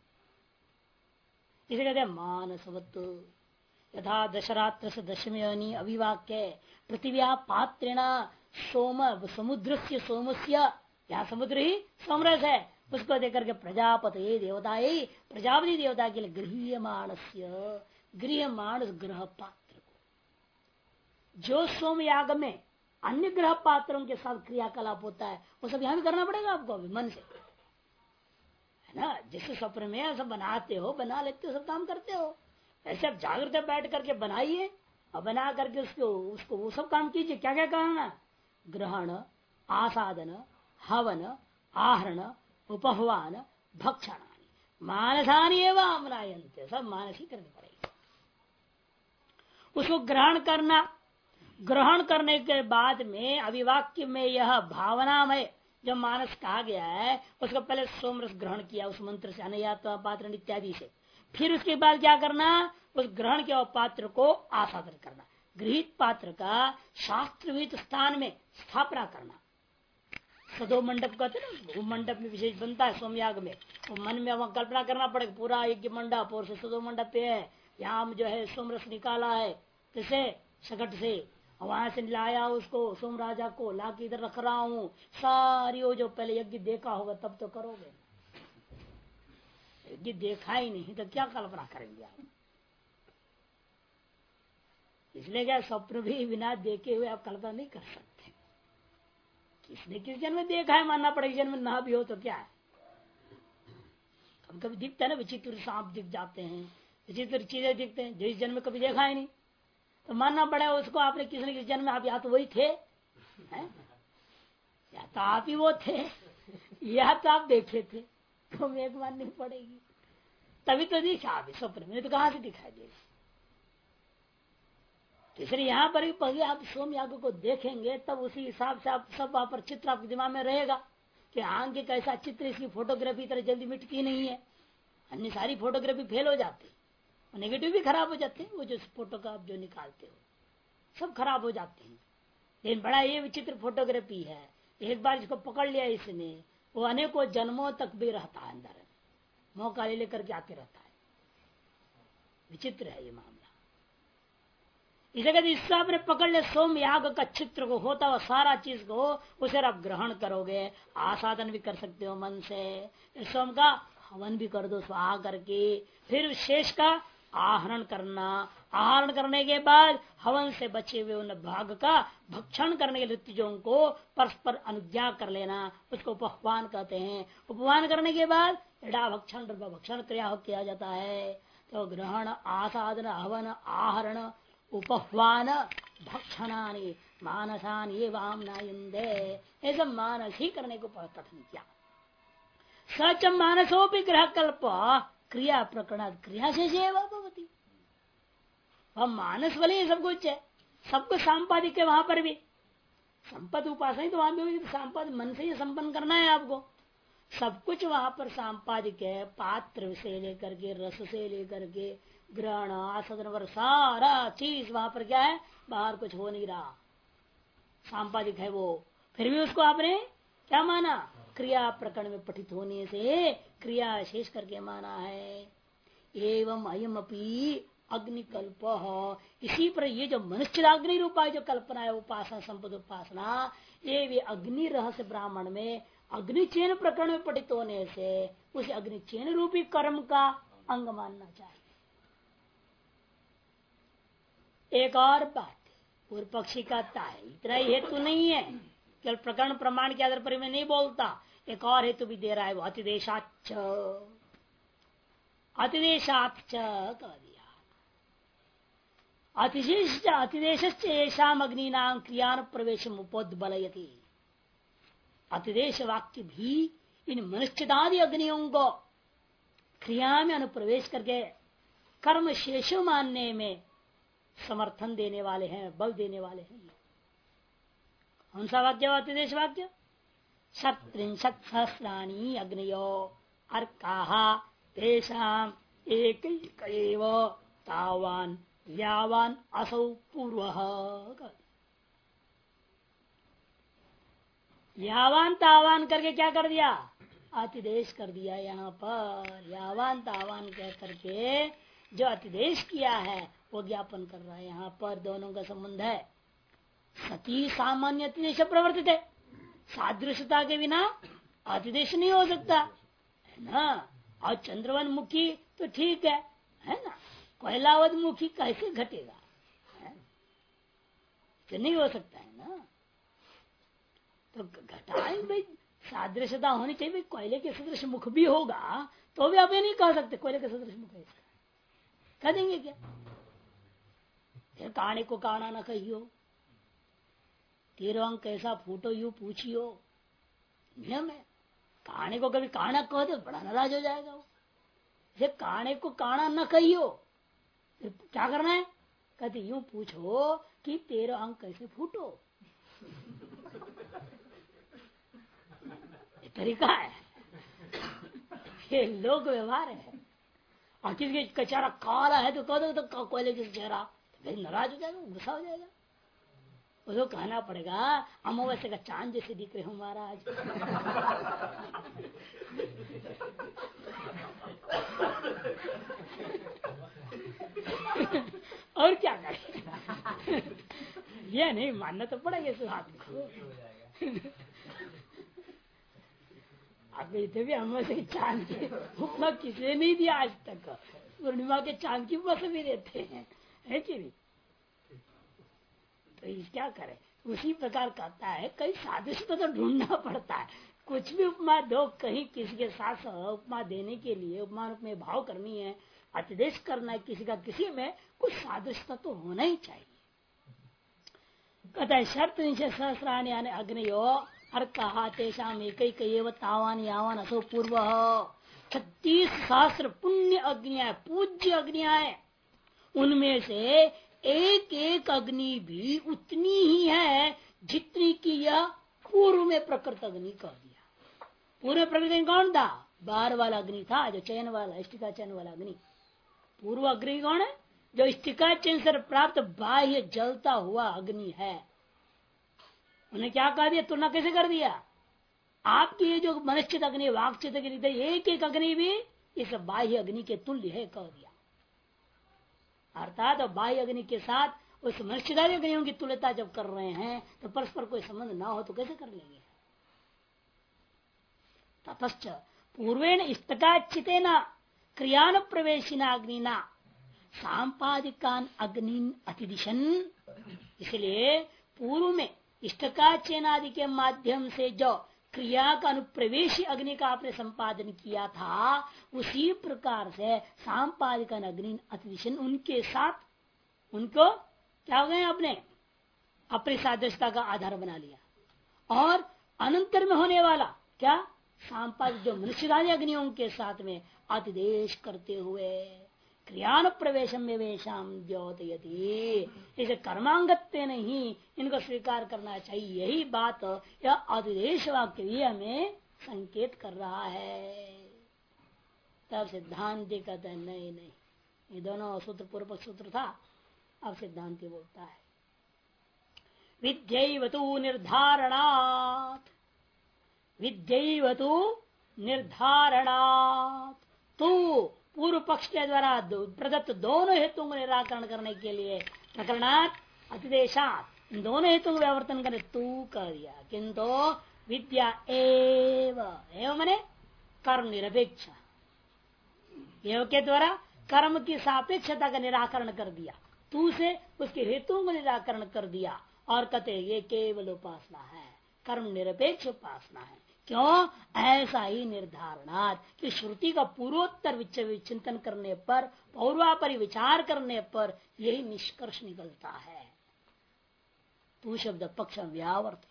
इसे कहते हैं मानसवत्व। यथा दशरात्र से दशमी अभिवाक्य पृथ्व्या पात्रेण सोम समुद्र से सोमस्य, यहाँ समुद्र ही सोमरस है, उसको देकर के प्रजापति देवता ही प्रजापति देवता के लिए गृहमाण ग्रह पात्र को, जो सोम याग में अन्य ग्रह पात्रों के साथ क्रियाकलाप होता है वो सब यहाँ भी करना पड़ेगा आपको, अभी मन से है ना। जिस स्वप्न में सब बनाते हो, बना लेते हो, सब काम करते हो, ऐसे आप जागृत बैठ करके बनाइए और बना करके उसको वो सब काम कीजिए। क्या क्या करना? ग्रहण, आसादन, हवन, आहरण, उपहवान, भक्षण, मानसानी एवं आमनायन्ते, सब मानस ही करनी पड़ेगी। उसको ग्रहण करना, ग्रहण करने के बाद में अभिवाक्य में यह भावनामय जो मानस कहा गया है उसको पहले सोमरस ग्रहण किया उस मंत्र से, अनयात्मा पात्र इत्यादि से। फिर उसके बाद क्या करना? उस ग्रहण के पात्र को आसादन करना, गृहित पात्र का शास्त्रविहित स्थान में स्थापना करना। सदो मंडप कहते हैं ना, वो मंडप में विशेष बनता है सोमयाग में, वो मन में वहां कल्पना करना पड़ेगा पूरा यज्ञ मंडप, और सदो मंडप पे है, यहाँ जो है सोमरस निकाला है किसे सकट से, वहां से लाया उसको सोम राजा को ला के इधर रख रहा हूँ। सारी वो जो पहले यज्ञ देखा होगा तब तो करोगे, यज्ञ देखा ही नहीं तो क्या कल्पना करेंगे आप? इसलिए क्या स्वप्न भी बिना देखे हुए आप कल्पना नहीं कर सकते। किसने किस जन्म में देखा है मानना पड़ेगा, जन्म में ना भी हो तो क्या है। कभी कभी दिखता है ना, विचित्र सांप दिख जाते हैं, विचित्र चीजें दिखते हैं, जिस जन्म में कभी देखा ही नहीं, तो मानना पड़ेगा उसको आपने किसी न किसी जन्म में, आप या तो वही थे है? या तो आप ही वो थे, या तो आप देखे थे, तो एक माननी पड़ेगी। तभी तो दिखा अभी स्वप्न में, तो कहां से दिखाई देगा? इसलिए यहाँ पर भी पहले आप सोम याग को देखेंगे तब उसी हिसाब से आप सब वहां पर चित्र आपके दिमाग में रहेगा कि आंख के कैसा चित्र, इसकी फोटोग्राफी तरह जल्दी मिटती नहीं है, अन्य सारी फोटोग्राफी फेल हो जाती, नेगेटिव भी खराब हो जाते हैं, वो जो फोटो का आप जो निकालते हो सब खराब हो जाते हैं। लेकिन बड़ा ये विचित्र फोटोग्राफी है, एक बार इसको पकड़ लिया इसने, वो अनेकों जन्मों तक भी रहता है, अंदर मौका ले लेकर के आते रहता है। विचित्र है ये मामला। इससे आपने पकड़ ले सोम याग का चित्र को, होता हुआ सारा चीज को, उसे आप ग्रहण करोगे, आसादन भी कर सकते हो मन से, सोम का हवन भी कर दो स्वाहा करके, फिर शेष का आहरण करना, आहरण करने के बाद हवन से बचे हुए उन भाग का भक्षण करने के लिए चीजों को परस्पर अनुज्ञा कर लेना, उसको उपवान कहते हैं। उपवान करने के बाद एड़ा भक्षण भक्षण क्रिया किया जाता है। तो ग्रहण, आसादन, हवन, आहरण, उपह्वान, भक्षणानि मानसानि ये वाम नायुंदे, ऐसा मानस ही करने को कथन किया। सच मानसो भी ग्रह कल्प क्रिया प्रकरण क्रिया से भवती, वह मानस वाले सब कुछ है, सब कुछ सांपादिक है। वहां पर भी संपद उपासना तो वहां भी होगी, संपद मन से ही संपन्न करना है आपको, सब कुछ वहां पर सांपादिक है। पात्र से लेकर के, रस से लेकर के, ग्रहण, आसदन पर सारा चीज वहां पर क्या है, बाहर कुछ हो नहीं रहा, सांपादिक है वो। फिर भी उसको आपने क्या माना? क्रिया प्रकरण में पठित होने से क्रिया शेष करके माना है। एवं अयम अपनी अग्निकल्प, इसी पर ये जो मनुष्याग्नि रूपा जो कल्पना है उपासना संपद उपासना, ये भी अग्नि रहस्य ब्राह्मण में अग्निचेन प्रकरण में पठित होने से उस अग्निचेन रूपी कर्म का अंग मानना चाहिए। एक और बात पूर्व पक्षी कहता है इतना ही हेतु नहीं है, केवल प्रकरण प्रमाण के आधार पर मैं नहीं बोलता, एक और हेतु भी दे रहा है वो अतिदेशाच्च। अतिदेशाच्च कह दिया, अतिदेश येषाम अग्नि नाम क्रियान प्रवेश उपोद्बलयति। अतिदेश वाक्य भी इन मनुष्यदादि अग्नियों को क्रिया में अनुप्रवेश करके कर्म शेष मानने में समर्थन देने वाले हैं, बल देने वाले हैं। कौन सा वाक्य? अतिदेश वाक्य। 37 सहस्राणि अग्नियो अर्काहा तेषाम एकैक एव तावान यावान असौ पूर्वः। यावान तावान करके क्या कर दिया? अतिदेश कर दिया। यहाँ पर यावान तावान कह करके जो अतिदेश किया है वो ज्ञापन कर रहा है। यहाँ पर दोनों का संबंध है। सती सामान्य अतिदेश प्रवर्तित है, सादृश्यता के बिना अतिदेश नहीं हो सकता है ना। और चंद्रवन मुखी तो ठीक है ना, कोयलावत मुखी कैसे घटेगा? तो नहीं हो सकता है ना। तो घटाएं भाई, सादृश्यता होनी चाहिए भाई। कोयले के सदृश मुख भी होगा तो भी आप ये नहीं कह सकते कोयले के सदृश मुख है इसका, कह देंगे क्या? फिर काणे को काना न कहियो, तेरो अंग कैसा फूटो यू पूछियो, नियम है। काणे को कभी काना कह दे बड़ा नाराज हो जाएगा वो। काणे को काना न कहियो, फिर क्या करना है? कहते यूं पूछो कि तेरा अंग कैसे फूटो। ये तरीका है, ये लोक व्यवहार है। और किसी का चेहरा काला है तो कह दो तो कोयले जैसे चेहरा, फिर नाराज हो जाएगा, गुस्सा हो जाएगा। उसको कहना पड़ेगा अमावस्या का चांद जैसे दिख रहे हो महाराज। और क्या करें? ये नहीं मानना तो पड़ेगा इस बात को। अब इतने भी अमावस्या के चांद की उपमा किसी नहीं दिया आज तक। पूर्णिमा के चांद की उपमा भी देते हैं, है कि नहीं? तो क्या करे? उसी प्रकार कहता है कई सादृश्य तो ढूंढना पड़ता है। कुछ भी उपमा दो, कहीं किसी के साथ उपमा देने के लिए उपमा में भाव करनी है, अतिदेश करना है किसी का किसी में, कुछ सादृश्यता तो होना ही चाहिए। कहता है शर्त नीचे सहस्राणी यानी अग्नियो और कहा तेषाम एक तावान यावान असो पूर्व 36 सहस्र पुण्य अग्नियां, पूज्य अग्नियां, उनमें से एक एक अग्नि भी उतनी ही है जितनी की यह पूर्व में प्रकृत अग्नि कह दिया। पूर्व प्रकृति कौन था? बाहर वाला अग्नि था, जो चयन वाला, इष्टिका चयन वाला अग्नि। पूर्व अग्नि कौन है? जो इष्टिका चयन से प्राप्त बाह्य जलता हुआ अग्नि है। उन्हें क्या कह दिया? तुलना कैसे कर दिया? आपकी ये जो मनश्चित अग्नि, वाक्चित अग्नि, एक एक अग्नि भी इस बाह्य अग्नि के तुल्य है कह दिया। अर्थात बाह्य अग्नि के साथ उस मनुष्यदारी अग्नियों की तुल्यता जब कर रहे हैं तो परस्पर कोई संबंध ना हो तो कैसे कर लेंगे? ततश्च पूर्वेण इष्टकाचितेन क्रियान प्रवेशिना अग्निना सांपादिकान अग्नि अतिदिशन। इसलिए पूर्व में इष्टकाचेनादि के माध्यम से जो क्रिया का अनुप्रवेशी अग्नि का आपने संपादन किया था, उसी प्रकार से सांपादिकन अग्नि अतिदिशन उनके साथ उनको क्या हो गए? आपने अपनी सादृश्यता का आधार बना लिया। और अनंतर में होने वाला क्या? सांपादिक जो मनुष्यदानी अग्नियों के साथ में अतिदेश करते हुए क्रियान प्रवेशम में वेशाम द्योतयति, इसे कर्मांगत्य नहीं इनको स्वीकार करना चाहिए। यही बात यह अधिदेश वाक्य भी हमें संकेत कर रहा है। तब सिद्धांति कहते हैं नहीं नहीं, ये दोनों सूत्र पूर्व सूत्र था, अब सिद्धांति बोलता है विद्यैव तु निर्धारणात्। विद्यैवतु निर्धारणात्। तू पूर्व पक्ष के द्वारा प्रदत्त दोनों हेतुओं को निराकरण करने के लिए प्रकरणात् अतिदेशात इन दोनों हेतुओं को व्यावर्तन करने तू कर दिया। किंतु विद्या एव मने कर्म निरपेक्ष एव के द्वारा कर्म की सापेक्षता का निराकरण कर दिया। तू से उसके हेतुओं को निराकरण कर दिया और कहते ये केवल उपासना है, कर्म निरपेक्ष उपासना है। क्यों? ऐसा ही निर्धारणात कि श्रुति का पूर्वोत्तर चिंतन करने पर, पौर्वापरि विचार करने पर यही निष्कर्ष निकलता है। तू शब्द पक्ष व्यावर्त,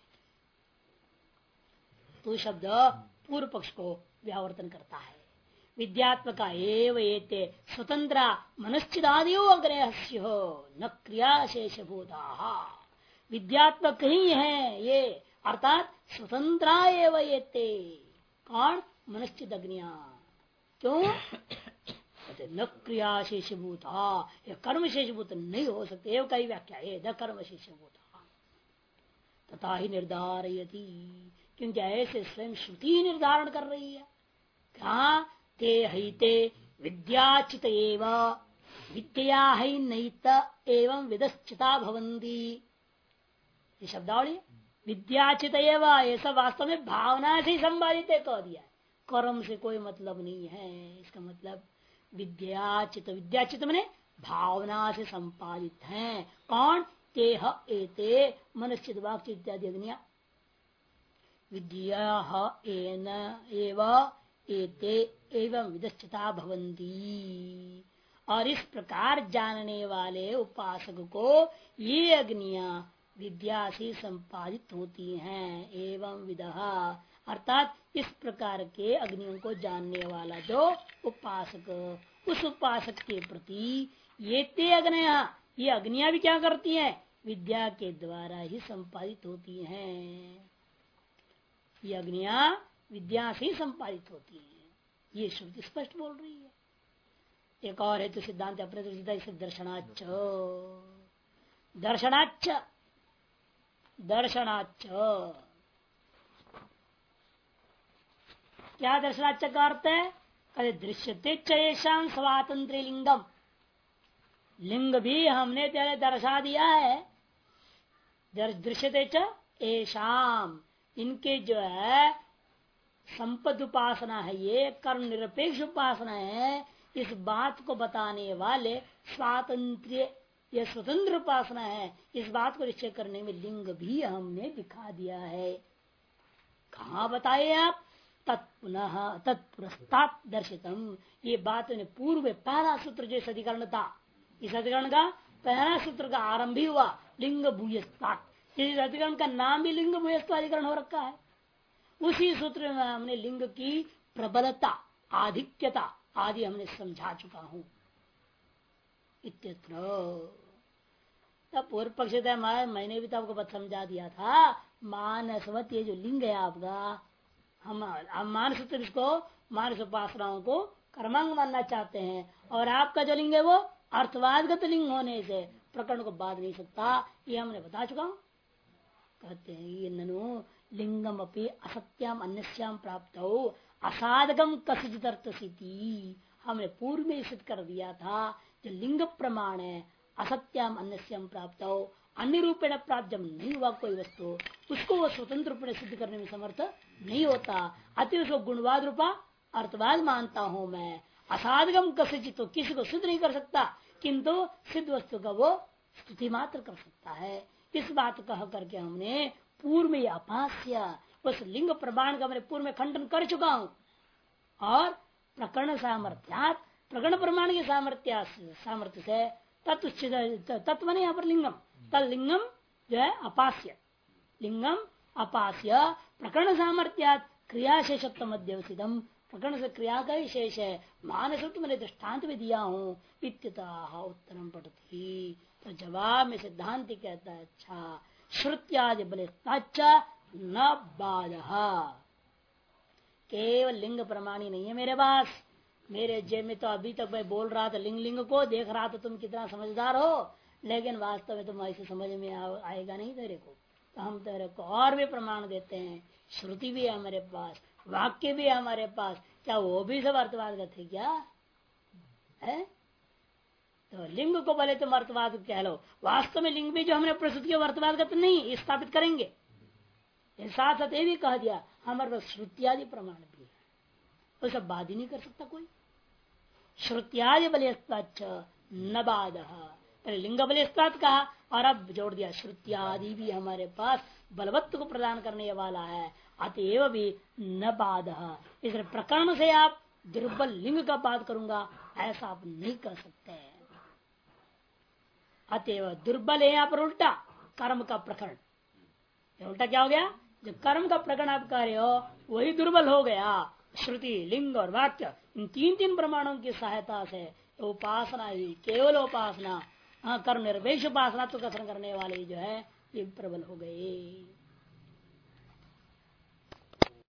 तू शब्द पूर्व पक्ष को व्यावर्तन करता है। विद्यात्मक एव एते स्वतंत्र मनश्चिदादियो अग्रहस्य न क्रियाशेष भूता। विद्यात्मक ही है ये, अर्थात स्वतंत्र एव एते। कौन? मनश्चिद अग्निया। क्यों? न क्रियाशेष भूता, ये कर्म शेष भूत नहीं हो सकते। एव का ही व्याख्या है, द कर्म शेष भूता तथा ही निर्धारयति, क्योंकि ऐसे स्वयं श्रुति निर्धारण कर रही है। कहा? ते हिते विद्याचित एव विद्या ही नैत एवं विदश्चिता भवन्ति। ये शब्दावली विद्याचित एव, ये सब वास्तव में भावना से संपादित है कह दिया। कर्म से कोई मतलब नहीं है। इसका मतलब विद्याचित, विद्याचित मैंने भावना से संपादित है। कौन? तेह एते मनश्चित वाक्य इत्यादि अग्निया। विद्या एन एव एते एवं विदश्चिता भवन्ति। और इस प्रकार जानने वाले उपासक को ये अग्नियां विद्या से संपादित होती हैं। एवं विदः, अर्थात इस प्रकार के अग्नियों को जानने वाला जो उपासक, उस उपासक के प्रति ये ते अग्नियां, ये अग्नियां भी क्या करती हैं? विद्या के द्वारा ही संपादित होती हैं। ये अग्नियां विद्या से ही संपादित होती है। ये श्रुति स्पष्ट बोल रही है। एक और है तो सिद्धांत अप्रतिष्ठित, इसे दर्शनाच्च, दर्शनाच्च, दर्शनाच्च। क्या दर्शनाच्च का अर्थ है? कहे दृश्यते चेषां स्वातंत्र लिंगम। लिंग भी हमने तेरे दर्शा दिया है। दृश्यते च एषाम, इनके जो है संपद उपासना है, ये कर्म निरपेक्ष उपासना है। इस बात को बताने वाले स्वातंत्र्य, यह स्वतंत्र उपासना है। इस बात को निश्चय करने में लिंग भी हमने दिखा दिया है। कहाँ बताए आप? तत्पुनः तत्पुरस्तात् दर्शितम। ये बात ने पूर्व पहला सूत्र जो इस अधिकरण था, इस अधिकरण का पहला सूत्र का आरंभ ही हुआ लिंग भूयस्तात्। इस अधिकरण का नाम भी लिंग भूयस्ता अधिकरण हो रखा है। उसी सूत्र में हमने लिंग की प्रबलता, आधिक्यता आदि हमने समझा चुका हूं। इत्यत्र तब पूर्व पक्ष था, मैंने भी तो आपको समझा दिया था। मानसवत, ये जो लिंग है आपका, हम मानस, इसको मानस उपासनाओं को कर्मांग मानना चाहते हैं, और आपका जो लिंग है वो अर्थवादगत लिंग होने से प्रकरण को बाध नहीं सकता। ये हमने बता चुका हूं। कहते हैं ये ननु लिंगम अपनी असत्याम अन्यस्याम प्राप्त हो असाधकम कसित अर्थ। हमने पूर्व में सिद्ध कर दिया था जो लिंग प्रमाण है असत्याम अन्यस्याम प्राप्त हो, अन्य रूपेण प्राप्त जब नहीं हुआ कोई वस्तु, उसको वो स्वतंत्र रूप में सिद्ध करने में समर्थ नहीं होता। अति उसको गुणवाद रूपा अर्थवाद मानता हूं मैं। असाधकम कसित, तो किसी को सिद्ध नहीं कर सकता, किंतु सिद्ध वस्तु का वो स्तुति मात्र कर सकता है। इस बात कह करके हमने पूर्व में अपास्य उस लिंग प्रमाण का मैंने पूर्व में खंडन कर चुका हूं। और प्रकरण सामर्थ्यात, प्रकरण प्रमाण के सामर्थ्य से तत्व नहीं, यहाँ पर लिंगम, तत्लिंगम जो है अपास्य, लिंगम अपास्य प्रकरण सामर्थ्यात क्रियाशेषत्व मध्यवसितम। प्रकरण से क्रिया का ही शेष है। मानसत्व मैंने दृष्टांत में दिया हूँ। इत्यतः उत्तरम पठती, तो जवाब में सिद्धांत कहता है अच्छा श्रुत्यादि बल न बाधः। केवल लिंग प्रमाणी नहीं है मेरे पास। मेरे जेब में तो अभी तक मैं बोल रहा था लिंग को, देख रहा था तुम कितना समझदार हो, लेकिन वास्तव में तुम ऐसे समझ में आएगा नहीं तेरे को। तो हम तेरे को और भी प्रमाण देते हैं, श्रुति भी है हमारे पास, वाक्य भी है हमारे पास, क्या वो भी सब अर्थवाद थे क्या है? तो लिंग को भले तुम अर्थवाद कह लो, वास्तव में लिंग भी जो हमने प्रस्तुत किया अर्थवादगत नहीं स्थापित करेंगे। साथ साथ ये भी कह दिया हमारे पास श्रुतियादि प्रमाण भी है, वो सब बात ही नहीं कर सकता कोई। श्रुतियादि बलिस्ताच न बाध, पहले लिंग बलिस्तात कहा और अब जोड़ दिया श्रुतियादि भी हमारे पास बलवत्व को प्रदान करने वाला है, अतएव भी न बाध। इस प्रकरण से आप दुर्बल लिंग का बात करूंगा ऐसा आप नहीं कर सकते। अतएव दुर्बल है यहाँ पर उल्टा कर्म का प्रकरण। उल्टा क्या हो गया? जो कर्म का प्रकरण आप कह रहे हो वही दुर्बल हो गया। श्रुति, लिंग और वाक्य इन तीन तीन प्रमाणों की सहायता से उपासना ही, केवल उपासना, कर्म निरपेक्ष उपासना तो कथन करने वाले जो है ये प्रबल हो गए।